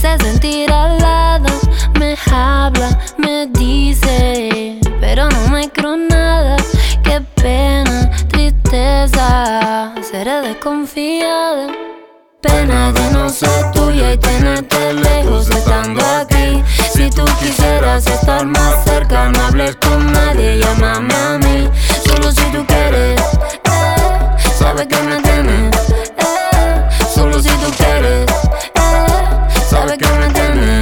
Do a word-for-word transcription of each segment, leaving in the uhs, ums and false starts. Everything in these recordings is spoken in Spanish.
hace sentir al lado, me habla, me dice, pero no me creo nada. Qué pena, tristeza, seré desconfiada. Pena de no ser tuya y tenerte lejos estando aquí. Si tú quisieras estar más cerca, no hables con nadie, llámame a mí. Solo si tú quieres, eh, sabes que me tienes, eh, solo si tú quieres, eh, sabes que me tienes,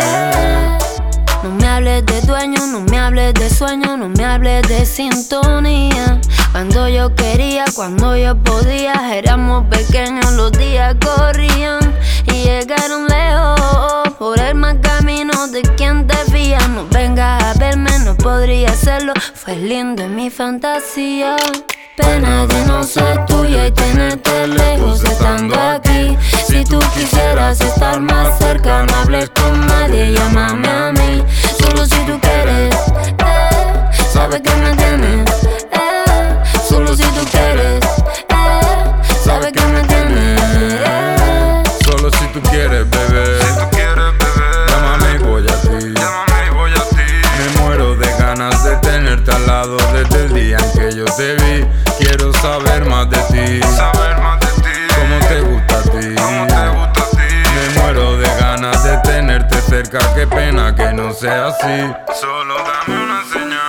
eh. No me hables de dueño, no me hables de sueño, no me hables de sintonía. Cuando yo quería, cuando yo podía, éramos pequeños, los días corrían y llegaron lejos por el mal camino de quien te fía. No vengas a verme, no podría hacerlo, fue lindo en mi fantasía. Pena de no ser tuya y tenerte lejos estando aquí. Si tú quisieras estar más cerca, no hables con nadie, llámame a mí. Solo si tú quieres, eh, sabes que me tienes, eh, solo si tú quieres, eh, sabes que me tienes, eh. Solo si tú quieres, bebé. Si tú quieres, bebé, llámame y voy a ti. llámame y voy a ti. Me muero de ganas de tenerte al lado desde el día en que yo te vi. Quiero saber más de ti, Saber más de ti. cómo te gusta a ti. ¿Cómo te gusta a ti? Me muero de ganas de tenerte cerca, qué pena que no sea así. Solo dame una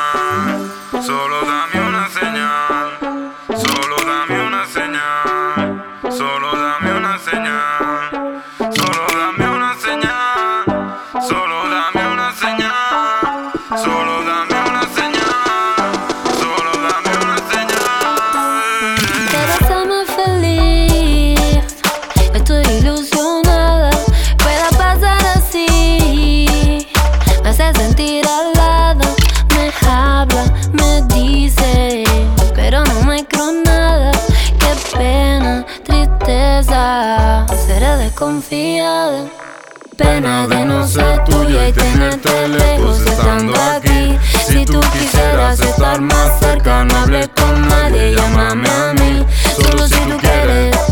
señal, solo dame una señal, solo dame una señal, solo dame una señal, solo dame una señal, solo dame una señal, solo dame una señal, solo dame una señal. Quieres hacerme feliz, estoy ilusionada, pueda pasar así. Me hace sentir al lado, me habla, me dice, pero no me creo nada. Qué pena, tristeza, seré desconfiada. Pena de no ser tuya y tenerte lejos estando aquí. Si tú quisieras estar más cerca, no hables con nadie, llámame a mí. Solo si tú quieres,